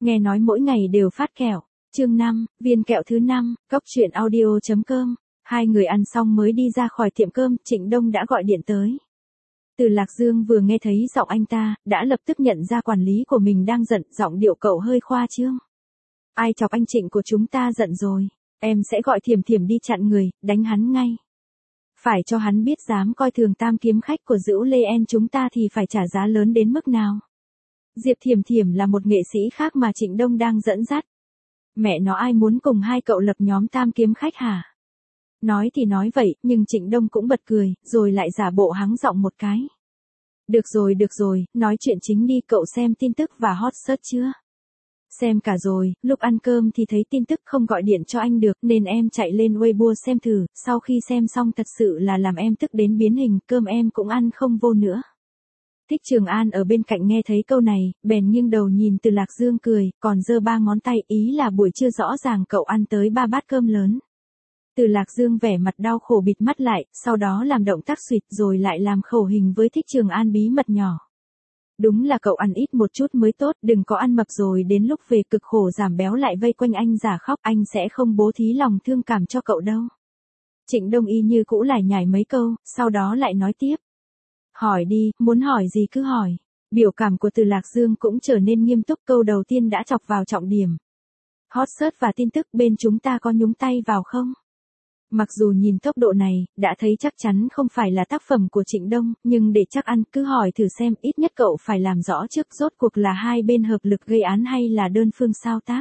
Nghe nói mỗi ngày đều phát kẹo. Chương 5, viên kẹo thứ 5, cóc truyện audio.com. Hai người ăn xong mới đi ra khỏi tiệm cơm, Trịnh Đông đã gọi điện tới. Từ Lạc Dương vừa nghe thấy giọng anh ta, đã lập tức nhận ra quản lý của mình đang giận, giọng điệu cậu hơi khoa trương. Ai chọc anh Trịnh của chúng ta giận rồi, em sẽ gọi Thiểm Thiểm đi chặn người, đánh hắn ngay. Phải cho hắn biết dám coi thường tam kiếm khách của Dữu Lê En chúng ta thì phải trả giá lớn đến mức nào. Diệp Thiểm Thiểm là một nghệ sĩ khác mà Trịnh Đông đang dẫn dắt. Mẹ nó ai muốn cùng hai cậu lập nhóm tam kiếm khách hả? Nói thì nói vậy, nhưng Trịnh Đông cũng bật cười, rồi lại giả bộ hắng giọng một cái. Được rồi, nói chuyện chính đi, cậu xem tin tức và hot search chưa? Xem cả rồi, lúc ăn cơm thì thấy tin tức không gọi điện cho anh được nên em chạy lên Weibo xem thử, sau khi xem xong thật sự là làm em tức đến biến hình, cơm em cũng ăn không vô nữa. Thích Trường An ở bên cạnh nghe thấy câu này, bèn nghiêng đầu nhìn Từ Lạc Dương cười, còn giơ ba ngón tay, ý là buổi trưa rõ ràng cậu ăn tới 3 bát cơm lớn. Từ Lạc Dương vẻ mặt đau khổ bịt mắt lại, sau đó làm động tác xuyệt rồi lại làm khẩu hình với Thích Trường An bí mật nhỏ. Đúng là cậu ăn ít một chút mới tốt, đừng có ăn mập rồi đến lúc về cực khổ giảm béo lại vây quanh anh giả khóc, anh sẽ không bố thí lòng thương cảm cho cậu đâu. Trịnh Đông y như cũ lải nhải mấy câu, sau đó lại nói tiếp. Hỏi đi, muốn hỏi gì cứ hỏi. Biểu cảm của Từ Lạc Dương cũng trở nên nghiêm túc, câu đầu tiên đã chọc vào trọng điểm. Hot search và tin tức bên chúng ta có nhúng tay vào không? Mặc dù nhìn tốc độ này, đã thấy chắc chắn không phải là tác phẩm của Trịnh Đông, nhưng để chắc ăn, cứ hỏi thử xem, ít nhất cậu phải làm rõ trước rốt cuộc là hai bên hợp lực gây án hay là đơn phương sao tác.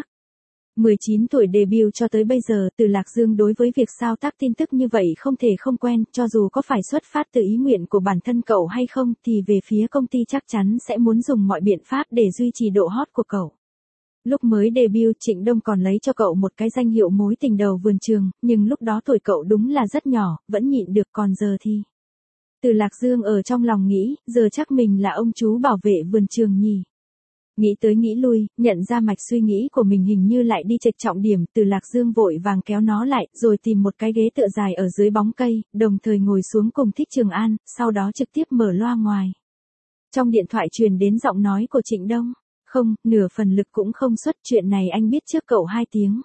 19 tuổi debut cho tới bây giờ, Từ Lạc Dương đối với việc sao tác tin tức như vậy không thể không quen, cho dù có phải xuất phát từ ý nguyện của bản thân cậu hay không, thì về phía công ty chắc chắn sẽ muốn dùng mọi biện pháp để duy trì độ hot của cậu. Lúc mới debut, Trịnh Đông còn lấy cho cậu một cái danh hiệu mối tình đầu vườn trường, nhưng lúc đó tuổi cậu đúng là rất nhỏ, vẫn nhịn được, còn giờ thì. Từ Lạc Dương ở trong lòng nghĩ, giờ chắc mình là ông chú bảo vệ vườn trường nhỉ. Nghĩ tới nghĩ lui, nhận ra mạch suy nghĩ của mình hình như lại đi chệch trọng điểm, Từ Lạc Dương vội vàng kéo nó lại, rồi tìm một cái ghế tựa dài ở dưới bóng cây, đồng thời ngồi xuống cùng Thích Trường An, sau đó trực tiếp mở loa ngoài. Trong điện thoại truyền đến giọng nói của Trịnh Đông. Không, nửa phần lực cũng không xuất, chuyện này anh biết trước cậu 2 tiếng.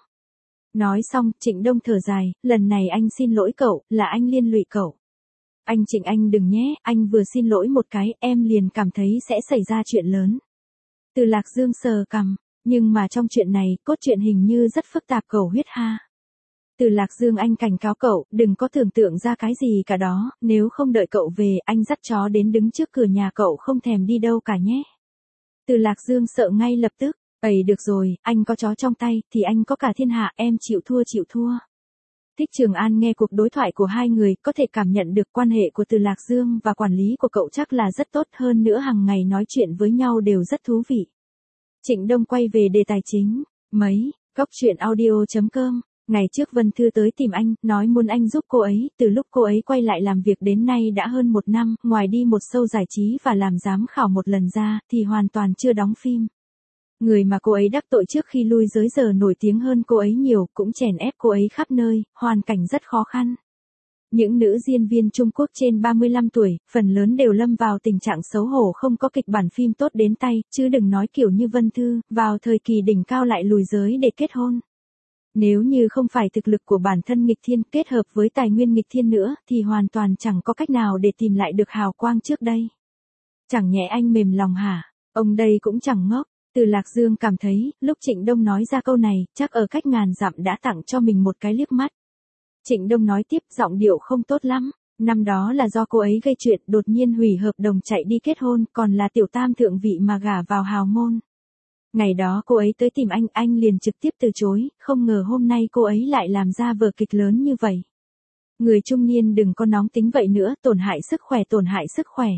Nói xong, Trịnh Đông thở dài, lần này anh xin lỗi cậu, là anh liên lụy cậu. Anh Trịnh anh đừng nhé, anh vừa xin lỗi một cái, em liền cảm thấy sẽ xảy ra chuyện lớn. Từ Lạc Dương sờ cằm, nhưng mà trong chuyện này, cốt truyện hình như rất phức tạp cậu huyết ha. Từ Lạc Dương anh cảnh cáo cậu, đừng có tưởng tượng ra cái gì cả đó, nếu không đợi cậu về, anh dắt chó đến đứng trước cửa nhà cậu không thèm đi đâu cả nhé. Từ Lạc Dương sợ ngay lập tức, được rồi, anh có chó trong tay, thì anh có cả thiên hạ, em chịu thua. Thích Trường An nghe cuộc đối thoại của hai người, có thể cảm nhận được quan hệ của Từ Lạc Dương và quản lý của cậu chắc là rất tốt, hơn nữa hàng ngày nói chuyện với nhau đều rất thú vị. Trịnh Đông quay về đề tài chính, cóc truyện audio.com. Ngày trước Vân Thư tới tìm anh, nói muốn anh giúp cô ấy, từ lúc cô ấy quay lại làm việc đến nay đã hơn 1 năm, ngoài đi một show giải trí và làm giám khảo một lần ra, thì hoàn toàn chưa đóng phim. Người mà cô ấy đắc tội trước khi lui giới giờ nổi tiếng hơn cô ấy nhiều, cũng chèn ép cô ấy khắp nơi, hoàn cảnh rất khó khăn. Những nữ diễn viên Trung Quốc trên 35 tuổi, phần lớn đều lâm vào tình trạng xấu hổ không có kịch bản phim tốt đến tay, chứ đừng nói kiểu như Vân Thư, vào thời kỳ đỉnh cao lại lùi giới để kết hôn. Nếu như không phải thực lực của bản thân nghịch thiên kết hợp với tài nguyên nghịch thiên nữa, thì hoàn toàn chẳng có cách nào để tìm lại được hào quang trước đây. Chẳng nhẽ anh mềm lòng hả? Ông đây cũng chẳng ngốc. Từ Lạc Dương cảm thấy, lúc Trịnh Đông nói ra câu này, chắc ở cách ngàn dặm đã tặng cho mình một cái liếc mắt. Trịnh Đông nói tiếp, giọng điệu không tốt lắm. Năm đó là do cô ấy gây chuyện, đột nhiên hủy hợp đồng chạy đi kết hôn, còn là tiểu tam thượng vị mà gả vào hào môn. Ngày đó cô ấy tới tìm anh liền trực tiếp từ chối, không ngờ hôm nay cô ấy lại làm ra vở kịch lớn như vậy. Người trung niên đừng có nóng tính vậy nữa, tổn hại sức khỏe.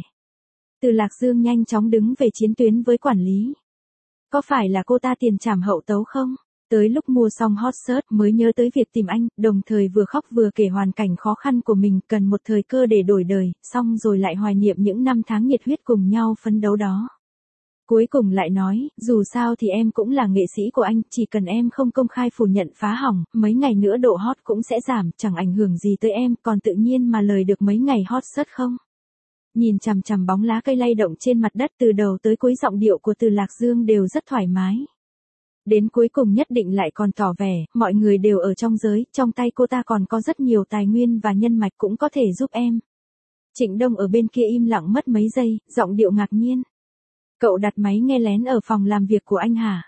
Từ Lạc Dương nhanh chóng đứng về chiến tuyến với quản lý. Có phải là cô ta tiền trảm hậu tấu không? Tới lúc mua xong hot search mới nhớ tới việc tìm anh, đồng thời vừa khóc vừa kể hoàn cảnh khó khăn của mình, cần một thời cơ để đổi đời, xong rồi lại hoài niệm những năm tháng nhiệt huyết cùng nhau phấn đấu đó. Cuối cùng lại nói, dù sao thì em cũng là nghệ sĩ của anh, chỉ cần em không công khai phủ nhận phá hỏng, mấy ngày nữa độ hot cũng sẽ giảm, chẳng ảnh hưởng gì tới em, còn tự nhiên mà lời được mấy ngày hot search không? Nhìn chằm chằm bóng lá cây lay động trên mặt đất, từ đầu tới cuối giọng điệu của Từ Lạc Dương đều rất thoải mái. Đến cuối cùng nhất định lại còn tỏ vẻ, mọi người đều ở trong giới, trong tay cô ta còn có rất nhiều tài nguyên và nhân mạch cũng có thể giúp em. Trịnh Đông ở bên kia im lặng mất mấy giây, giọng điệu ngạc nhiên. Cậu đặt máy nghe lén ở phòng làm việc của anh hả?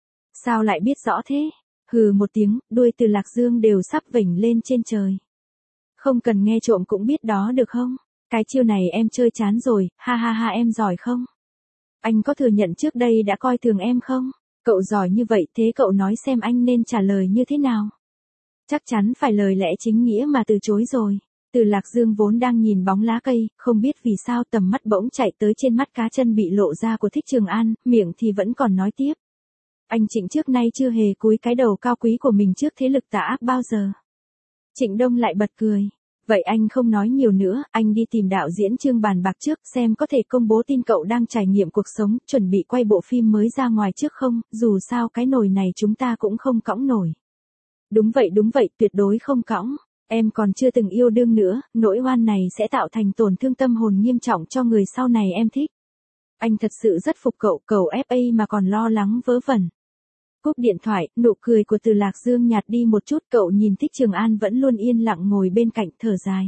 Sao lại biết rõ thế? Hừ một tiếng, đuôi Từ Lạc Dương đều sắp vểnh lên trên trời. Không cần nghe trộm cũng biết đó được không? Cái chiêu này em chơi chán rồi, ha ha ha em giỏi không? Anh có thừa nhận trước đây đã coi thường em không? Cậu giỏi như vậy thế cậu nói xem anh nên trả lời như thế nào? Chắc chắn phải lời lẽ chính nghĩa mà từ chối rồi. Từ Lạc Dương vốn đang nhìn bóng lá cây, không biết vì sao tầm mắt bỗng chạy tới trên mắt cá chân bị lộ ra của Thích Trường An, miệng thì vẫn còn nói tiếp. Anh Trịnh trước nay chưa hề cúi cái đầu cao quý của mình trước thế lực tà ác bao giờ. Trịnh Đông lại bật cười. Vậy anh không nói nhiều nữa, anh đi tìm đạo diễn Trương bàn bạc trước xem có thể công bố tin cậu đang trải nghiệm cuộc sống, chuẩn bị quay bộ phim mới ra ngoài trước không, dù sao cái nồi này chúng ta cũng không cõng nổi. Đúng vậy, tuyệt đối không cõng. Em còn chưa từng yêu đương nữa, nỗi oan này sẽ tạo thành tổn thương tâm hồn nghiêm trọng cho người sau này em thích. Anh thật sự rất phục cậu FA mà còn lo lắng vớ vẩn. Cúp điện thoại, nụ cười của Từ Lạc Dương nhạt đi một chút, cậu nhìn Thích Trường An vẫn luôn yên lặng ngồi bên cạnh thở dài.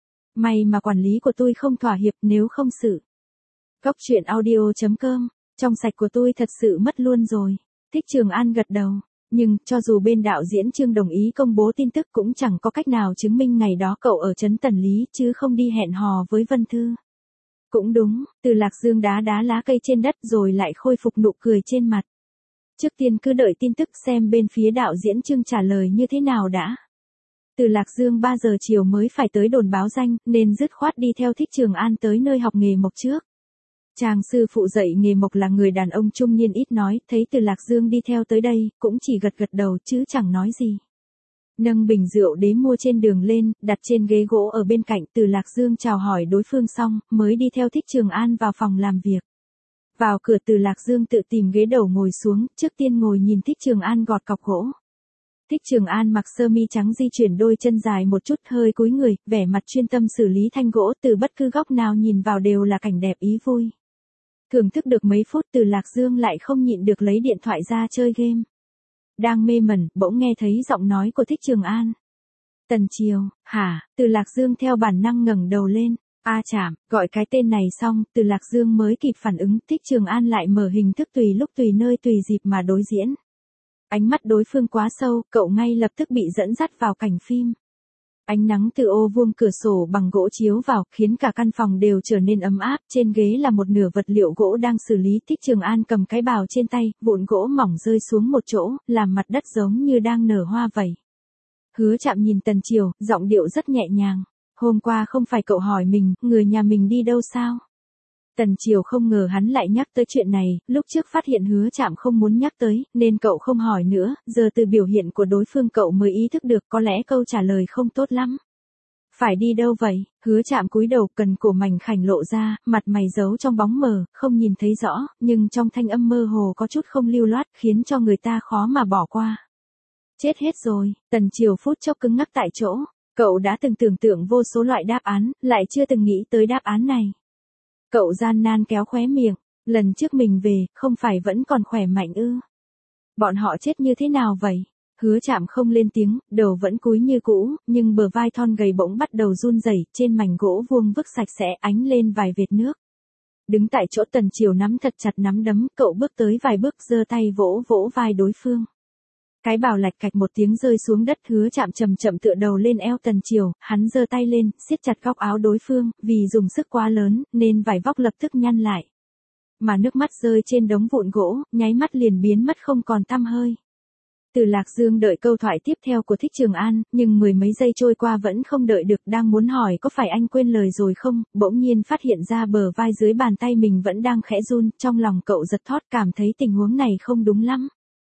May mà quản lý của tôi không thỏa hiệp, nếu không sự. Góc truyện audio.com, trong sạch của tôi thật sự mất luôn rồi. Thích Trường An gật đầu. Nhưng, cho dù bên đạo diễn Trương đồng ý công bố tin tức cũng chẳng có cách nào chứng minh ngày đó cậu ở trấn Tần Lý chứ không đi hẹn hò với Vân Thư. Cũng đúng, Từ Lạc Dương đá lá cây trên đất rồi lại khôi phục nụ cười trên mặt. Trước tiên cứ đợi tin tức xem bên phía đạo diễn Trương trả lời như thế nào đã. Từ Lạc Dương 3 giờ chiều mới phải tới đồn báo danh, nên dứt khoát đi theo Thích Trường An tới nơi học nghề mộc trước. Chàng sư phụ dạy nghề mộc là người đàn ông trung niên ít nói, thấy Từ Lạc Dương đi theo tới đây, cũng chỉ gật đầu chứ chẳng nói gì. Nâng bình rượu đế mua trên đường lên, đặt trên ghế gỗ ở bên cạnh, Từ Lạc Dương chào hỏi đối phương xong, mới đi theo Thích Trường An vào phòng làm việc. Vào cửa Từ Lạc Dương tự tìm ghế đầu ngồi xuống, trước tiên ngồi nhìn Thích Trường An gọt cọc gỗ. Thích Trường An mặc sơ mi trắng di chuyển đôi chân dài một chút hơi cúi người, vẻ mặt chuyên tâm xử lý thanh gỗ, từ bất cứ góc nào nhìn vào đều là cảnh đẹp ý vui. Thưởng thức được mấy phút Từ Lạc Dương lại không nhịn được lấy điện thoại ra chơi game. Đang mê mẩn, bỗng nghe thấy giọng nói của Thích Trường An. Tần Chiều, hả? Từ Lạc Dương theo bản năng ngẩng đầu lên. A chảm, gọi cái tên này xong, Từ Lạc Dương mới kịp phản ứng, Thích Trường An lại mở hình thức tùy lúc tùy nơi tùy dịp mà đối diễn. Ánh mắt đối phương quá sâu, cậu ngay lập tức bị dẫn dắt vào cảnh phim. Ánh nắng từ ô vuông cửa sổ bằng gỗ chiếu vào, khiến cả căn phòng đều trở nên ấm áp, trên ghế là một nửa vật liệu gỗ đang xử lý, Thích Trường An cầm cái bào trên tay, vụn gỗ mỏng rơi xuống một chỗ, làm mặt đất giống như đang nở hoa vậy. Hứa Trạm nhìn Tần Chiều, giọng điệu rất nhẹ nhàng. Hôm qua không phải cậu hỏi mình, người nhà mình đi đâu sao? Tần Chiều không ngờ hắn lại nhắc tới chuyện này, lúc trước phát hiện Hứa Trạm không muốn nhắc tới, nên cậu không hỏi nữa, giờ từ biểu hiện của đối phương cậu mới ý thức được có lẽ câu trả lời không tốt lắm. Phải đi đâu vậy? Hứa Trạm cúi đầu, cần cổ mảnh khảnh lộ ra, mặt mày giấu trong bóng mờ, không nhìn thấy rõ, nhưng trong thanh âm mơ hồ có chút không lưu loát, khiến cho người ta khó mà bỏ qua. Chết hết rồi, Tần Chiều phút chốc cứng ngắc tại chỗ. Cậu đã từng tưởng tượng vô số loại đáp án, lại chưa từng nghĩ tới đáp án này. Cậu gian nan kéo khóe miệng, lần trước mình về, không phải vẫn còn khỏe mạnh ư? Bọn họ chết như thế nào vậy? Hứa Trạm không lên tiếng, đầu vẫn cúi như cũ, nhưng bờ vai thon gầy bỗng bắt đầu run rẩy, trên mảnh gỗ vuông vức sạch sẽ ánh lên vài vệt nước. Đứng tại chỗ Tần Chiều nắm thật chặt nắm đấm, cậu bước tới vài bước giơ tay vỗ vỗ vai đối phương. Cái bào lạch cạch một tiếng rơi xuống đất, Hứa Trạm chậm chậm tựa đầu lên eo Tần Chiều, hắn giơ tay lên, siết chặt góc áo đối phương, vì dùng sức quá lớn, nên vải vóc lập tức nhăn lại. Mà nước mắt rơi trên đống vụn gỗ, nháy mắt liền biến mất không còn tăm hơi. Từ Lạc Dương đợi câu thoại tiếp theo của Thích Trường An, nhưng mười mấy giây trôi qua vẫn không đợi được, đang muốn hỏi có phải anh quên lời rồi không, bỗng nhiên phát hiện ra bờ vai dưới bàn tay mình vẫn đang khẽ run, trong lòng cậu giật thót cảm thấy tình huống này không đúng lắm.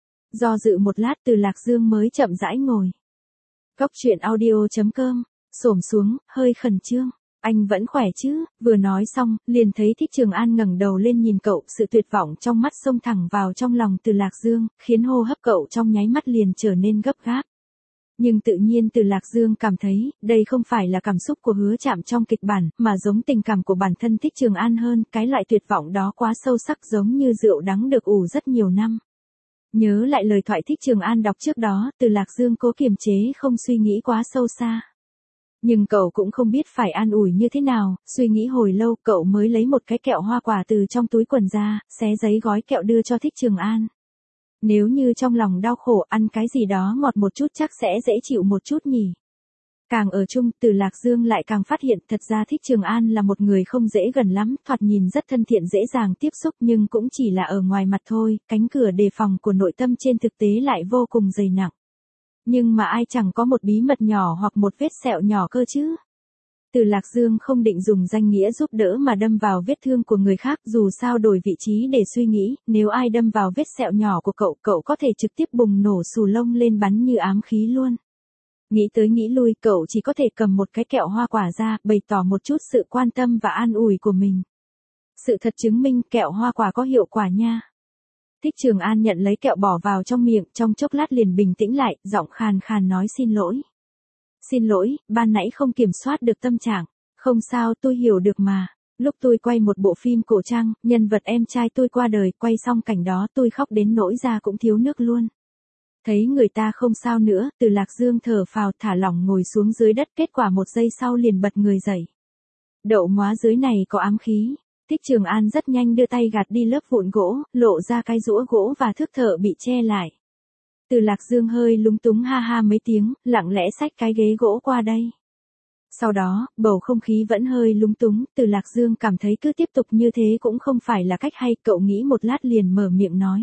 Do dự một lát Từ Lạc Dương mới chậm rãi ngồi. Góc truyện audio.com, xổm xuống, hơi khẩn trương. Anh vẫn khỏe chứ? Vừa nói xong, liền thấy Thích Trường An ngẩng đầu lên nhìn cậu, sự tuyệt vọng trong mắt xông thẳng vào trong lòng Từ Lạc Dương, khiến hô hấp cậu trong nháy mắt liền trở nên gấp gáp. Nhưng tự nhiên Từ Lạc Dương cảm thấy, đây không phải là cảm xúc của Hứa Trạm trong kịch bản, mà giống tình cảm của bản thân Thích Trường An hơn, cái loại tuyệt vọng đó quá sâu sắc giống như rượu đắng được ủ rất nhiều năm. Nhớ lại lời thoại Thích Trường An đọc trước đó, Từ Lạc Dương cố kiềm chế không suy nghĩ quá sâu xa. Nhưng cậu cũng không biết phải an ủi như thế nào, suy nghĩ hồi lâu cậu mới lấy một cái kẹo hoa quả từ trong túi quần ra, xé giấy gói kẹo đưa cho Thích Trường An. Nếu như trong lòng đau khổ ăn cái gì đó ngọt một chút chắc sẽ dễ chịu một chút nhỉ. Càng ở chung, Từ Lạc Dương lại càng phát hiện thật ra Thích Trường An là một người không dễ gần lắm, thoạt nhìn rất thân thiện dễ dàng tiếp xúc nhưng cũng chỉ là ở ngoài mặt thôi, cánh cửa đề phòng của nội tâm trên thực tế lại vô cùng dày nặng. Nhưng mà ai chẳng có một bí mật nhỏ hoặc một vết sẹo nhỏ cơ chứ. Từ Lạc Dương không định dùng danh nghĩa giúp đỡ mà đâm vào vết thương của người khác, dù sao đổi vị trí để suy nghĩ, nếu ai đâm vào vết sẹo nhỏ của cậu, cậu có thể trực tiếp bùng nổ xù lông lên bắn như ám khí luôn. Nghĩ tới nghĩ lui, cậu chỉ có thể cầm một cái kẹo hoa quả ra, bày tỏ một chút sự quan tâm và an ủi của mình. Sự thật chứng minh kẹo hoa quả có hiệu quả nha. Thích Trường An nhận lấy kẹo bỏ vào trong miệng, trong chốc lát liền bình tĩnh lại, giọng khàn khàn nói xin lỗi. Xin lỗi, ban nãy không kiểm soát được tâm trạng. Không sao, tôi hiểu được mà. Lúc tôi quay một bộ phim cổ trang, nhân vật em trai tôi qua đời, quay xong cảnh đó tôi khóc đến nỗi da cũng thiếu nước luôn. Thấy người ta không sao nữa, Từ Lạc Dương thở phào thả lỏng ngồi xuống dưới đất, kết quả một giây sau liền bật người dậy. Đậu móa dưới này có ám khí. Thích Trường An rất nhanh đưa tay gạt đi lớp vụn gỗ, lộ ra cái rũa gỗ và thước thợ bị che lại. Từ Lạc Dương hơi lúng túng ha ha mấy tiếng, lặng lẽ xách cái ghế gỗ qua đây. Sau đó, bầu không khí vẫn hơi lúng túng, Từ Lạc Dương cảm thấy cứ tiếp tục như thế cũng không phải là cách hay, cậu nghĩ một lát liền mở miệng nói.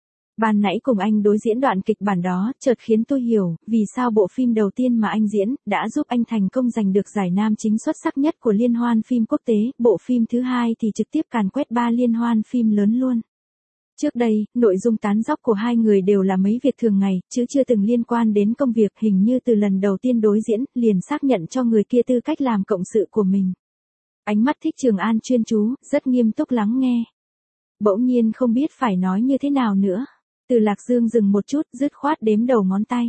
Ban nãy cùng anh đối diễn đoạn kịch bản đó, chợt khiến tôi hiểu, vì sao bộ phim đầu tiên mà anh diễn, đã giúp anh thành công giành được giải nam chính xuất sắc nhất của liên hoan phim quốc tế, bộ phim thứ hai thì trực tiếp càn quét 3 liên hoan phim lớn luôn. Trước đây, nội dung tán dóc của hai người đều là mấy việc thường ngày, chứ chưa từng liên quan đến công việc, hình như từ lần đầu tiên đối diễn, liền xác nhận cho người kia tư cách làm cộng sự của mình. Ánh mắt Thích Trường An chuyên chú, rất nghiêm túc lắng nghe. Bỗng nhiên không biết phải nói như thế nào nữa. Từ Lạc Dương dừng một chút, dứt khoát đếm đầu ngón tay.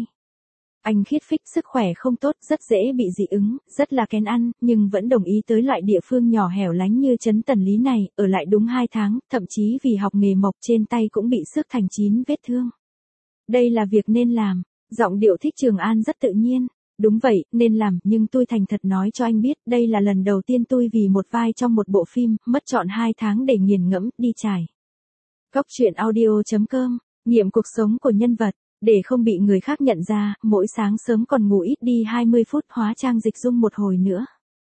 Anh khiết phích, sức khỏe không tốt, rất dễ bị dị ứng, rất là kén ăn, nhưng vẫn đồng ý tới loại địa phương nhỏ hẻo lánh như trấn Tần Lý này, ở lại đúng 2 tháng, thậm chí vì học nghề mộc trên tay cũng bị xước thành 9 vết thương. Đây là việc nên làm, giọng điệu Thích Trường An rất tự nhiên. Đúng vậy, nên làm, nhưng tôi thành thật nói cho anh biết, đây là lần đầu tiên tôi vì một vai trong một bộ phim, mất trọn 2 tháng để nghiền ngẫm, đi trải. Góc truyện audio.com, nghiệm cuộc sống của nhân vật. Để không bị người khác nhận ra, mỗi sáng sớm còn ngủ ít đi 20 phút hóa trang dịch dung một hồi nữa.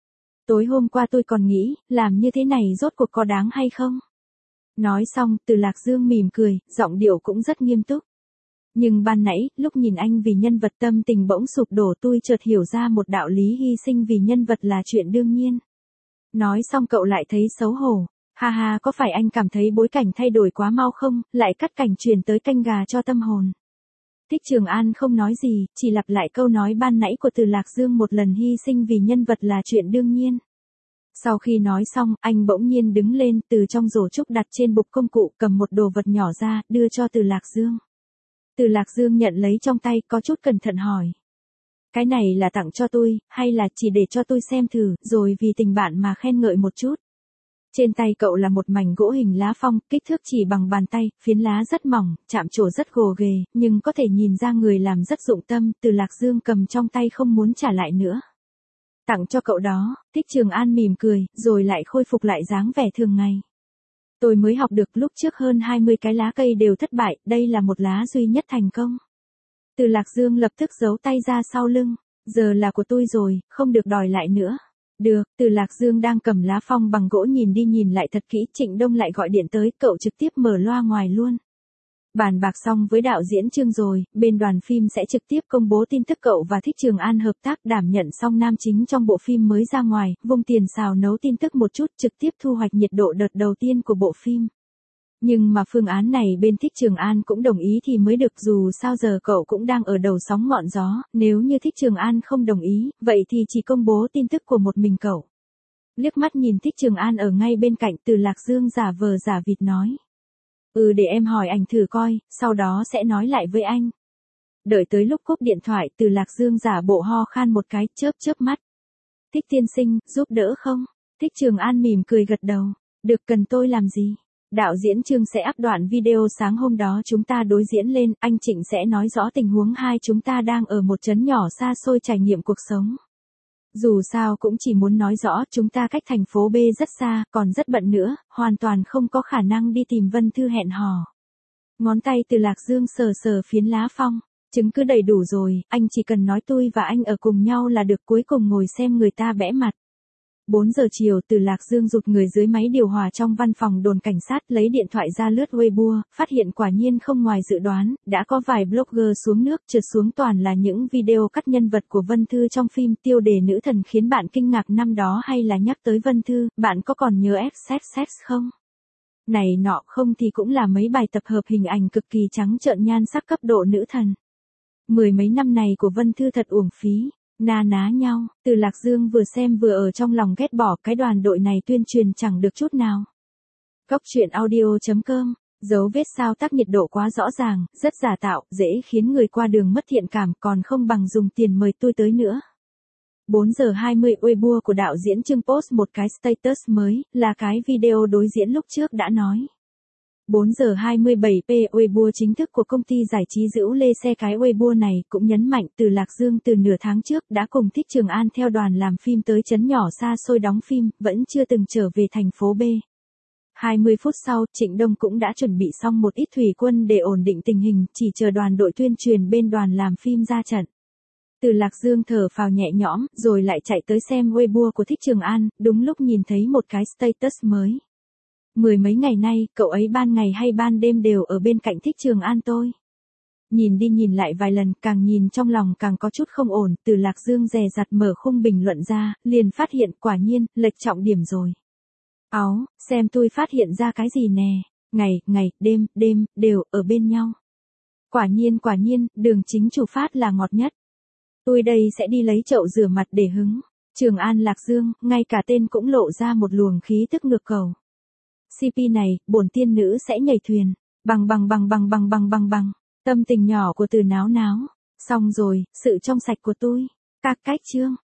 Tối hôm qua tôi còn nghĩ, làm như thế này rốt cuộc có đáng hay không? Nói xong, Từ Lạc Dương mỉm cười, giọng điệu cũng rất nghiêm túc. Nhưng ban nãy, lúc nhìn anh vì nhân vật tâm tình bỗng sụp đổ, tôi chợt hiểu ra một đạo lý, hy sinh vì nhân vật là chuyện đương nhiên. Nói xong cậu lại thấy xấu hổ. Ha ha, có phải anh cảm thấy bối cảnh thay đổi quá mau không, lại cắt cảnh truyền tới canh gà cho tâm hồn. Thích Trường An không nói gì, chỉ lặp lại câu nói ban nãy của Từ Lạc Dương một lần, hy sinh vì nhân vật là chuyện đương nhiên. Sau khi nói xong, anh bỗng nhiên đứng lên, từ trong rổ trúc đặt trên bục công cụ, cầm một đồ vật nhỏ ra, đưa cho Từ Lạc Dương. Từ Lạc Dương nhận lấy trong tay, có chút cẩn thận hỏi. Cái này là tặng cho tôi, hay là chỉ để cho tôi xem thử, rồi vì tình bạn mà khen ngợi một chút? Trên tay cậu là một mảnh gỗ hình lá phong, kích thước chỉ bằng bàn tay, phiến lá rất mỏng, chạm trổ rất gồ ghề, nhưng có thể nhìn ra người làm rất dụng tâm, Từ Lạc Dương cầm trong tay không muốn trả lại nữa. Tặng cho cậu đó, Thích Trường An mỉm cười, rồi lại khôi phục lại dáng vẻ thường ngày. Tôi mới học được, lúc trước hơn 20 cái lá cây đều thất bại, đây là một lá duy nhất thành công. Từ Lạc Dương lập tức giấu tay ra sau lưng, giờ là của tôi rồi, không được đòi lại nữa. Được, Từ Lạc Dương đang cầm lá phong bằng gỗ nhìn đi nhìn lại thật kỹ, Trịnh Đông lại gọi điện tới, cậu trực tiếp mở loa ngoài luôn. Bàn bạc xong với đạo diễn Trương rồi, bên đoàn phim sẽ trực tiếp công bố tin tức cậu và Thích Trường An hợp tác, đảm nhận xong nam chính trong bộ phim mới ra ngoài, vung tiền xào nấu tin tức một chút, trực tiếp thu hoạch nhiệt độ đợt đầu tiên của bộ phim. Nhưng mà phương án này bên Thích Trường An cũng đồng ý thì mới được, dù sao giờ cậu cũng đang ở đầu sóng ngọn gió, nếu như Thích Trường An không đồng ý, vậy thì chỉ công bố tin tức của một mình cậu. Liếc mắt nhìn Thích Trường An ở ngay bên cạnh, Từ Lạc Dương giả vờ giả vịt nói. Để em hỏi anh thử coi, sau đó sẽ nói lại với anh. Đợi tới lúc cúp điện thoại, Từ Lạc Dương giả bộ ho khan một cái, chớp chớp mắt. Thích tiên sinh, giúp đỡ không? Thích Trường An mỉm cười gật đầu. Được, cần tôi làm gì? Đạo diễn Trương sẽ up đoạn video sáng hôm đó chúng ta đối diễn lên, anh Trịnh sẽ nói rõ tình huống hai chúng ta đang ở một trấn nhỏ xa xôi trải nghiệm cuộc sống. Dù sao cũng chỉ muốn nói rõ chúng ta cách thành phố B rất xa, còn rất bận nữa, hoàn toàn không có khả năng đi tìm Vân Thư hẹn hò. Ngón tay Từ Lạc Dương sờ sờ phiến lá phong, chứng cứ đầy đủ rồi, anh chỉ cần nói tôi và anh ở cùng nhau là được, cuối cùng ngồi xem người ta bẽ mặt. 4 giờ chiều Từ Lạc Dương rụt người dưới máy điều hòa trong văn phòng đồn cảnh sát, lấy điện thoại ra lướt Weibo, phát hiện quả nhiên không ngoài dự đoán, đã có vài blogger xuống nước, trượt xuống toàn là những video cắt nhân vật của Vân Thư trong phim. Tiêu đề nữ thần khiến bạn kinh ngạc năm đó, hay là nhắc tới Vân Thư, bạn có còn nhớ XXX không? Này nọ, không thì cũng là mấy bài tập hợp hình ảnh cực kỳ trắng trợn nhan sắc cấp độ nữ thần. Mười mấy năm này của Vân Thư thật uổng phí. Na ná nhau, Từ Lạc Dương vừa xem vừa ở trong lòng ghét bỏ cái đoàn đội này tuyên truyền chẳng được chút nào. Cóc truyện audio.com, dấu vết sao tác nhiệt độ quá rõ ràng, rất giả tạo, dễ khiến người qua đường mất thiện cảm, còn không bằng dùng tiền mời tôi tới nữa. 4 giờ 20 Weibo của đạo diễn Trương post một cái status mới, là cái video đối diễn lúc trước đã nói. 4 giờ 27p Weibo chính thức của công ty giải trí Dữu Lê Xe. Cái Weibo này cũng nhấn mạnh Từ Lạc Dương từ nửa tháng trước đã cùng Thích Trường An theo đoàn làm phim tới trấn nhỏ xa xôi đóng phim, vẫn chưa từng trở về thành phố B. 20 phút sau, Trịnh Đông cũng đã chuẩn bị xong một ít thủy quân để ổn định tình hình, chỉ chờ đoàn đội tuyên truyền bên đoàn làm phim ra trận. Từ Lạc Dương thở phào nhẹ nhõm, rồi lại chạy tới xem Weibo của Thích Trường An, đúng lúc nhìn thấy một cái status mới. Mười mấy ngày nay, cậu ấy ban ngày hay ban đêm đều ở bên cạnh Thích Trường An tôi. Nhìn đi nhìn lại vài lần, càng nhìn trong lòng càng có chút không ổn. Từ Lạc Dương dè dặt mở khung bình luận ra, liền phát hiện quả nhiên, lệch trọng điểm rồi. Áo, xem tôi phát hiện ra cái gì nè, ngày, đêm, đều ở bên nhau. Quả nhiên, đường chính chủ phát là ngọt nhất. Tôi đây sẽ đi lấy chậu rửa mặt để hứng. Trường An Lạc Dương, ngay cả tên cũng lộ ra một luồng khí tức ngược cầu. CP này, bổn tiên nữ sẽ nhảy thuyền, bằng. Tâm tình nhỏ của Từ náo náo. Xong rồi, sự trong sạch của tôi. Các cách chương.